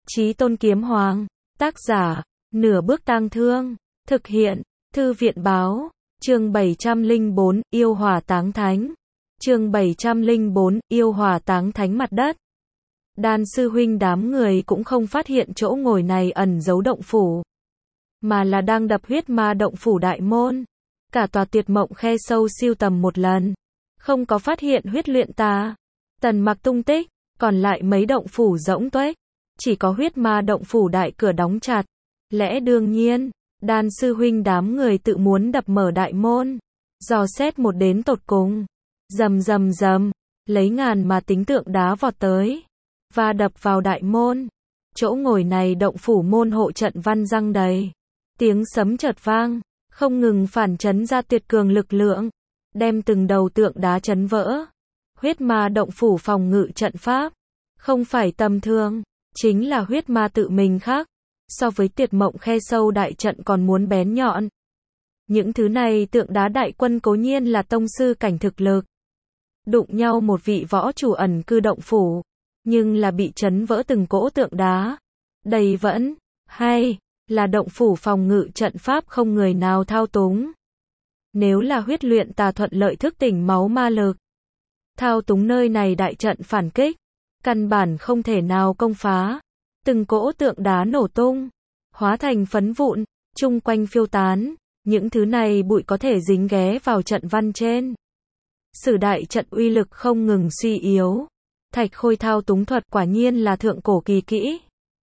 Chí Tôn Kiếm Hoàng, tác giả, Nửa Bước Tang Thương, thực hiện, Thư viện báo, chương 704, Yêu Hỏa Táng Thánh, chương 704, Yêu Hỏa Táng Thánh mặt đất. Đan sư huynh đám người cũng không phát hiện chỗ ngồi này ẩn giấu động phủ, mà là đang đập huyết ma động phủ đại môn. Cả tòa Tuyệt Mộng Khe sâu siêu tầm một lần, không có phát hiện huyết luyện tà, Tần Mặc tung tích, còn lại mấy động phủ rỗng tuếch, chỉ có huyết ma động phủ đại cửa đóng chặt. Lẽ đương nhiên, Đan sư huynh đám người tự muốn đập mở đại môn, dò xét một đến tột cùng. Rầm rầm rầm, lấy ngàn mà tính tượng đá vọt tới, và đập vào đại môn. Chỗ ngồi này động phủ môn hộ trận văn răng đầy, tiếng sấm chợt vang, không ngừng phản chấn ra tuyệt cường lực lượng, đem từng đầu tượng đá chấn vỡ. Huyết ma động phủ phòng ngự trận pháp, không phải tầm thường, chính là huyết ma tự mình khác, so với Tuyệt Mộng Khe sâu đại trận còn muốn bén nhọn. Những thứ này tượng đá đại quân cố nhiên là tông sư cảnh thực lực, đụng nhau một vị võ chủ ẩn cư động phủ, nhưng là bị chấn vỡ từng cỗ tượng đá. Đây vẫn, hay, là động phủ phòng ngự trận pháp không người nào thao túng. Nếu là huyết luyện tà thuận lợi thức tỉnh máu ma lực, thao túng nơi này đại trận phản kích, căn bản không thể nào công phá. Từng cỗ tượng đá nổ tung, hóa thành phấn vụn, chung quanh phiêu tán, những thứ này bụi có thể dính ghé vào trận văn trên. Sử đại trận uy lực không ngừng suy yếu. Thạch Khôi thao túng thuật quả nhiên là thượng cổ kỳ kỹ,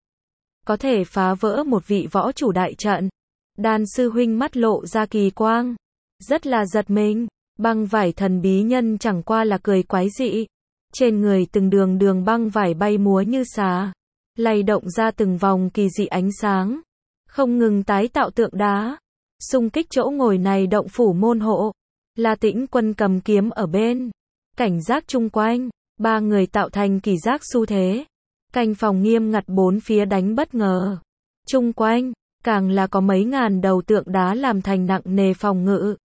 có thể phá vỡ một vị võ chủ đại trận. Đan sư huynh mắt lộ ra kỳ quang, rất là giật mình. Băng vải thần bí nhân chẳng qua là cười quái dị, trên người từng đường đường băng vải bay múa như xà, lay động ra từng vòng kỳ dị ánh sáng, không ngừng tái tạo tượng đá, xung kích chỗ ngồi này động phủ môn hộ. La Tĩnh Quân cầm kiếm ở bên, cảnh giác chung quanh, ba người tạo thành kỳ giác xu thế, canh phòng nghiêm ngặt bốn phía đánh bất ngờ. Chung quanh, càng là có mấy ngàn đầu tượng đá làm thành nặng nề phòng ngự,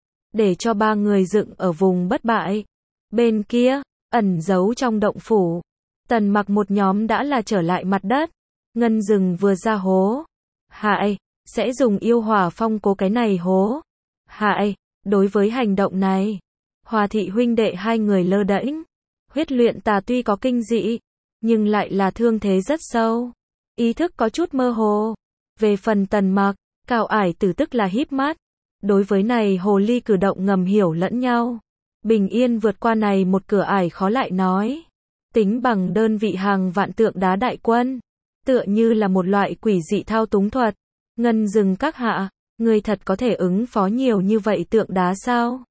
để cho ba người dựng ở vùng bất bại. Bên kia, ẩn giấu trong động phủ, Tần Mặc một nhóm đã là trở lại mặt đất. Ngân Dừng vừa ra hố, hại, sẽ dùng yêu hỏa phong cố cái này hố. Hại, đối với hành động này, Hòa thị huynh đệ hai người lơ đễnh. Huyết luyện tà tuy có kinh dị, nhưng lại là thương thế rất sâu, ý thức có chút mơ hồ. Về phần Tần Mặc, Cao Ải Tử tức là híp mắt, đối với này hồ ly cử động ngầm hiểu lẫn nhau. Bình yên vượt qua này một cửa ải khó lại nói. Tính bằng đơn vị hàng vạn tượng đá đại quân, tựa như là một loại quỷ dị thao túng thuật. Ngân Dừng các hạ, người thật có thể ứng phó nhiều như vậy tượng đá sao?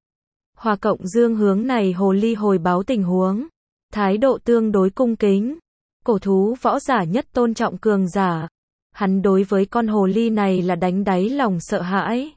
Hòa Cộng Dương hướng này hồ ly hồi báo tình huống, thái độ tương đối cung kính. Cổ thú võ giả nhất tôn trọng cường giả, hắn đối với con hồ ly này là đánh đáy lòng sợ hãi.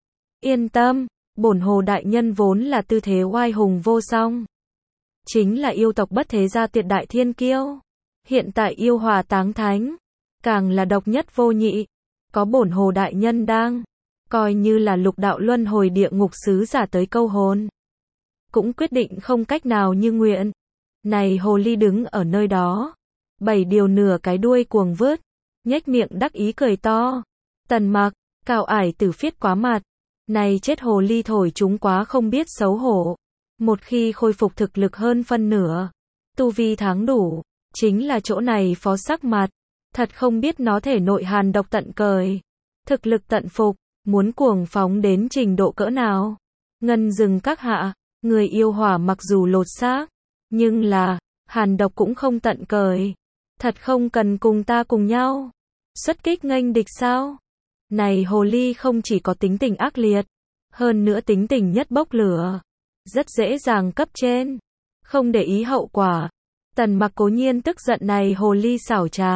Yên tâm, bổn hồ đại nhân vốn là tư thế oai hùng vô song, chính là yêu tộc bất thế gia tuyệt đại thiên kiêu. Hiện tại yêu hỏa táng thánh, càng là độc nhất vô nhị. Có bổn hồ đại nhân đang, coi như là lục đạo luân hồi địa ngục sứ giả tới câu hồn, cũng quyết định không cách nào như nguyện. Này hồ ly đứng ở nơi đó, bảy điều nửa cái đuôi cuồng vớt, nhếch miệng đắc ý cười to. Tần Mặc, Cao Ải Tử phiết quá mặt. Này chết hồ ly thổi chúng quá không biết xấu hổ. Một khi khôi phục thực lực hơn phân nửa, tu vi tháng đủ, chính là chỗ này phó sắc mặt. Thật không biết nó thể nội hàn độc tận cởi, thực lực tận phục, muốn cuồng phóng đến trình độ cỡ nào. Ngân Dừng các hạ, người yêu hỏa mặc dù lột xác, nhưng là, hàn độc cũng không tận cởi. Thật không cần cùng ta cùng nhau xuất kích nghênh địch sao? Này hồ ly không chỉ có tính tình ác liệt, hơn nữa tính tình nhất bốc lửa, rất dễ dàng cấp trên, không để ý hậu quả. Tần Mặc cố nhiên tức giận này hồ ly xảo trá,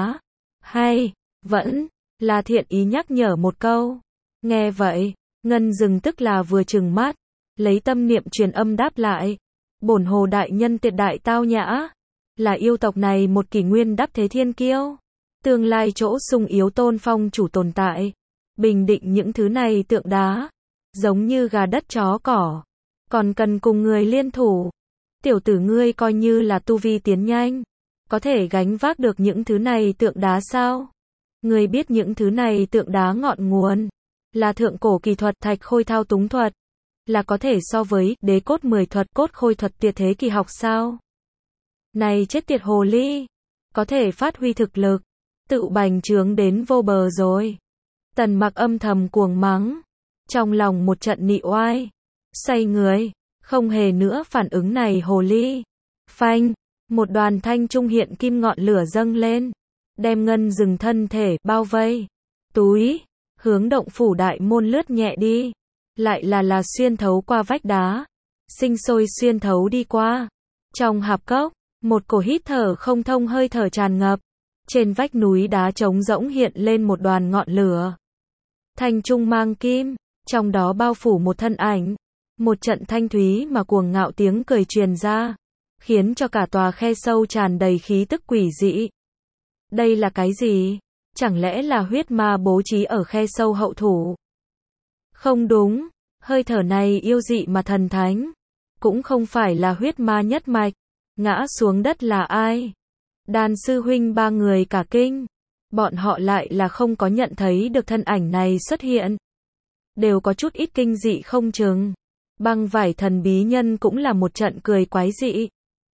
hay vẫn là thiện ý nhắc nhở một câu. Nghe vậy, Ngân Dừng tức là vừa trừng mắt, lấy tâm niệm truyền âm đáp lại. Bổn hồ đại nhân tuyệt đại tao nhã, là yêu tộc này một kỷ nguyên đắp thế thiên kiêu, tương lai chỗ sung yếu tôn phong chủ tồn tại. Bình định những thứ này tượng đá, giống như gà đất chó cỏ, còn cần cùng người liên thủ. Tiểu tử ngươi coi như là tu vi tiến nhanh, có thể gánh vác được những thứ này tượng đá sao? Người biết những thứ này tượng đá ngọn nguồn là thượng cổ kỳ thuật thạch khôi thao túng thuật, là có thể so với đế cốt 10 thuật cốt khôi thuật tuyệt thế kỳ học sao? Này chết tiệt hồ ly, có thể phát huy thực lực, tự bành trướng đến vô bờ rồi. Tần Mặc âm thầm cuồng mắng, trong lòng một trận nị oai, xoay người, không hề nữa phản ứng này hồ ly. Phanh, một đoàn thanh trung hiện kim ngọn lửa dâng lên, đem Ngân Dừng thân thể bao vây, túi, hướng động phủ đại môn lướt nhẹ đi, lại là xuyên thấu qua vách đá, sinh sôi xuyên thấu đi qua. Trong hạp cốc, một cổ hít thở không thông hơi thở tràn ngập, trên vách núi đá trống rỗng hiện lên một đoàn ngọn lửa. Thanh trung mang kim, trong đó bao phủ một thân ảnh, một trận thanh thúy mà cuồng ngạo tiếng cười truyền ra, khiến cho cả tòa khe sâu tràn đầy khí tức quỷ dị. Đây là cái gì? Chẳng lẽ là huyết ma bố trí ở khe sâu hậu thủ? Không đúng, hơi thở này yêu dị mà thần thánh, cũng không phải là huyết ma nhất mạch. Ngã xuống đất là ai? Đan sư huynh ba người cả kinh, bọn họ lại là không có nhận thấy được thân ảnh này xuất hiện, đều có chút ít kinh dị không chừng. Băng vải thần bí nhân cũng là một trận cười quái dị,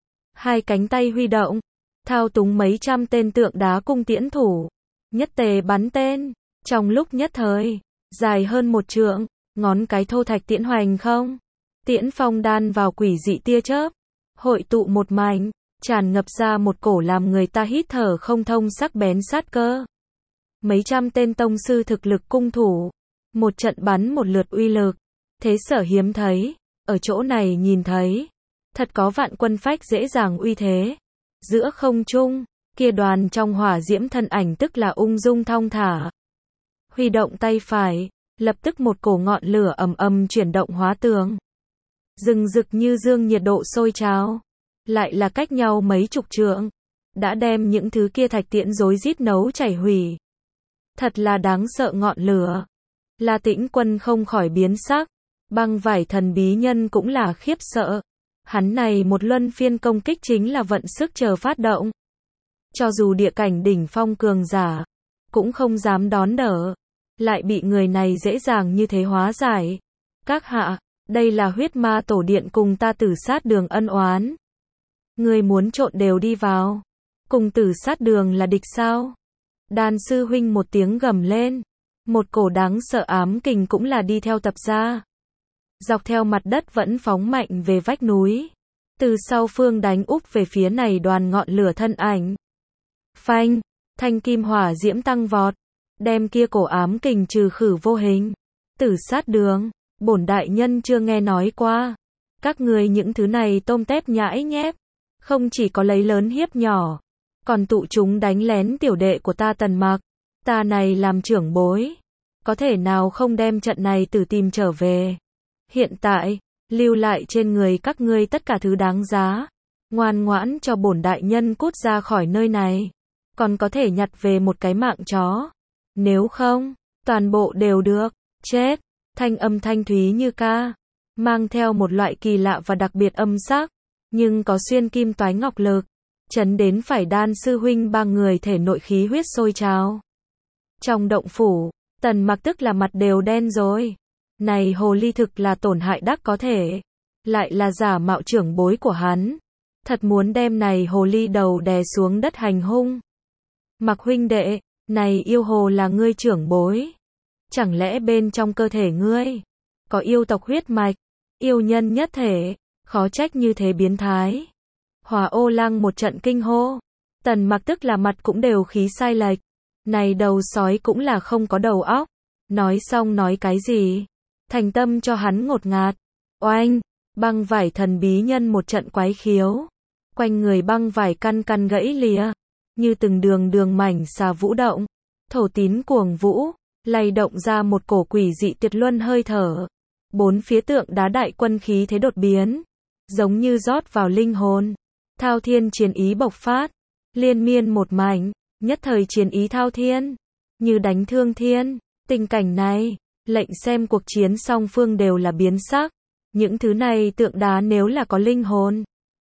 hai cánh tay huy động, thao túng mấy trăm tên tượng đá cung tiễn thủ, nhất tề bắn tên, trong lúc nhất thời, dài hơn 1 trượng, ngón cái thô thạch tiễn hoành không, tiễn phong đan vào quỷ dị tia chớp, hội tụ một mảnh, tràn ngập ra một cổ làm người ta hít thở không thông sắc bén sát cơ. Mấy trăm tên tông sư thực lực cung thủ, một trận bắn một lượt uy lực, thế sở hiếm thấy, ở chỗ này nhìn thấy, thật có vạn quân phách dễ dàng uy thế. Giữa không trung, kia đoàn trong hỏa diễm thân ảnh tức là ung dung thong thả. Huy động tay phải, lập tức một cổ ngọn lửa ầm ầm chuyển động hóa tường. Rừng rực như dương nhiệt độ sôi trào, lại là cách nhau mấy chục trượng, đã đem những thứ kia thạch tiễn rối rít nấu chảy hủy. Thật là đáng sợ ngọn lửa. La Tĩnh Quân không khỏi biến sắc, băng vải thần bí nhân cũng là khiếp sợ. Hắn này một luân phiên công kích chính là vận sức chờ phát động. Cho dù địa cảnh đỉnh phong cường giả, cũng không dám đón đỡ, lại bị người này dễ dàng như thế hóa giải. Các hạ, đây là huyết ma tổ điện cùng ta Tử Sát Đường ân oán. Người muốn trộn đều đi vào, cùng Tử Sát Đường là địch sao? Đan sư huynh một tiếng gầm lên, một cổ đáng sợ ám kình cũng là đi theo tập ra. Dọc theo mặt đất vẫn phóng mạnh về vách núi, từ sau phương đánh úp về phía này đoàn ngọn lửa thân ảnh. Phanh, thanh kim hỏa diễm tăng vọt, đem kia cổ ám kình trừ khử vô hình. Tử Sát Đường, bổn đại nhân chưa nghe nói qua. Các người những thứ này tôm tép nhãi nhép, không chỉ có lấy lớn hiếp nhỏ, còn tụ chúng đánh lén tiểu đệ của ta Tần Mặc. Ta này làm trưởng bối, có thể nào không đem trận này tử tìm trở về. Hiện tại, lưu lại trên người các ngươi tất cả thứ đáng giá, ngoan ngoãn cho bổn đại nhân cút ra khỏi nơi này, còn có thể nhặt về một cái mạng chó. Nếu không, toàn bộ đều được, chết. Thanh âm thanh thúy như ca, mang theo một loại kỳ lạ và đặc biệt âm sắc, nhưng có xuyên kim toái ngọc lực, chấn đến phải Đan sư huynh ba người thể nội khí huyết sôi trào. Trong động phủ, Tần Mặc tức là mặt đều đen rồi. Này hồ ly thực là tổn hại đắc có thể, lại là giả mạo trưởng bối của hắn. Thật muốn đem này hồ ly đầu đè xuống đất hành hung. Mặc huynh đệ, này yêu hồ là ngươi trưởng bối. Chẳng lẽ bên trong cơ thể ngươi có yêu tộc huyết mạch, yêu nhân nhất thể, khó trách như thế biến thái. Hỏa Ô Lăng một trận kinh hô, Tần Mặc tức là mặt cũng đều khí sai lệch. Này đầu sói cũng là không có đầu óc. Nói xong nói cái gì? Thành tâm cho hắn ngột ngạt. Oanh, băng vải thần bí nhân một trận quái khiếu. Quanh người băng vải căn căn gãy lìa, như từng đường đường mảnh xà vũ động. Thổ tín cuồng vũ, lay động ra một cổ quỷ dị tuyệt luân hơi thở. Bốn phía tượng đá đại quân khí thế đột biến, giống như rót vào linh hồn. Thao thiên chiến ý bộc phát, liên miên một mảnh, nhất thời chiến ý thao thiên, như đánh thương thiên. Tình cảnh này, lệnh xem cuộc chiến song phương đều là biến sắc. Những thứ này tượng đá nếu là có linh hồn,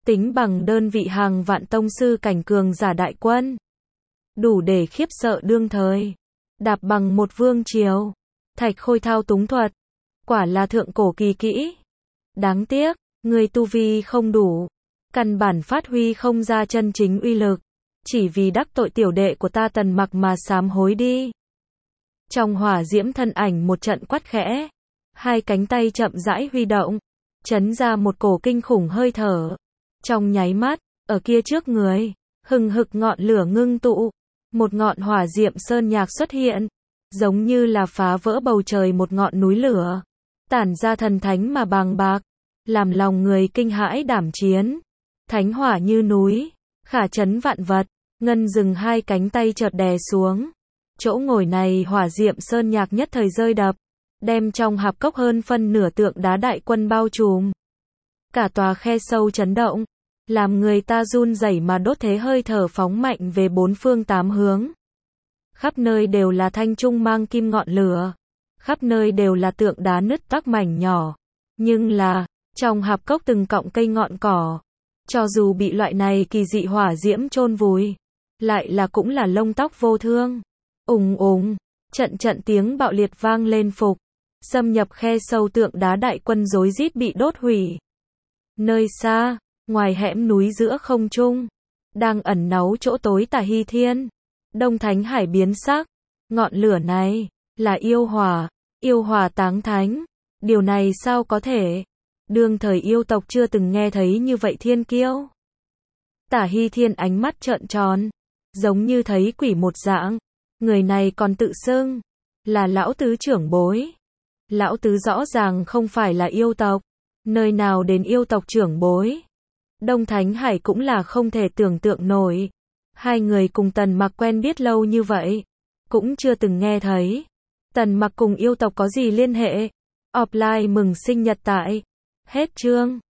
tính bằng đơn vị hàng vạn tông sư cảnh cường giả đại quân. Đủ để khiếp sợ đương thời. Đạp bằng một vương triều. Thạch Khôi thao túng thuật. Quả là thượng cổ kỳ kỹ. Đáng tiếc, người tu vi không đủ. Căn bản phát huy không ra chân chính uy lực. Chỉ vì đắc tội tiểu đệ của ta Tần Mặc mà sám hối đi. Trong hỏa diễm thân ảnh một trận quát khẽ. Hai cánh tay chậm rãi huy động. Chấn ra một cổ kinh khủng hơi thở. Trong nháy mắt, ở kia trước người, hừng hực ngọn lửa ngưng tụ. Một ngọn hỏa diệm sơn nhạc xuất hiện. Giống như là phá vỡ bầu trời một ngọn núi lửa. Tản ra thần thánh mà bàng bạc. Làm lòng người kinh hãi đảm chiến. Thánh hỏa như núi. Khả chấn vạn vật. Ngân dừng hai cánh tay chợt đè xuống. Chỗ ngồi này hỏa diệm sơn nhạc nhất thời rơi đập. Đem trong hạp cốc hơn phân nửa tượng đá đại quân bao trùm. Cả tòa khe sâu chấn động. Làm người ta run rẩy mà đốt thế hơi thở phóng mạnh về bốn phương tám hướng. Khắp nơi đều là thanh trung mang kim ngọn lửa. Khắp nơi đều là tượng đá nứt toác mảnh nhỏ. Nhưng là, trong hạp cốc từng cọng cây ngọn cỏ. Cho dù bị loại này kỳ dị hỏa diễm chôn vùi. Lại là cũng là lông tóc vô thương. Ùng ùng, trận trận tiếng bạo liệt vang lên phục. Xâm nhập khe sâu tượng đá đại quân rối rít bị đốt hủy. Nơi xa, ngoài hẻm núi giữa không trung, đang ẩn náu chỗ tối Tả Hy Thiên. Đông Thánh Hải biến sắc. Ngọn lửa này, là yêu hỏa táng thánh. Điều này sao có thể? Đương thời yêu tộc chưa từng nghe thấy như vậy thiên kiêu. Tả Hy Thiên ánh mắt trợn tròn. Giống như thấy quỷ một dạng. Người này còn tự xưng là lão tứ trưởng bối. Lão tứ rõ ràng không phải là yêu tộc. Nơi nào đến yêu tộc trưởng bối. Đông Thánh Hải cũng là không thể tưởng tượng nổi. Hai người cùng Tần Mặc quen biết lâu như vậy. Cũng chưa từng nghe thấy. Tần Mặc cùng yêu tộc có gì liên hệ? Offline mừng sinh nhật tại. Hết chương.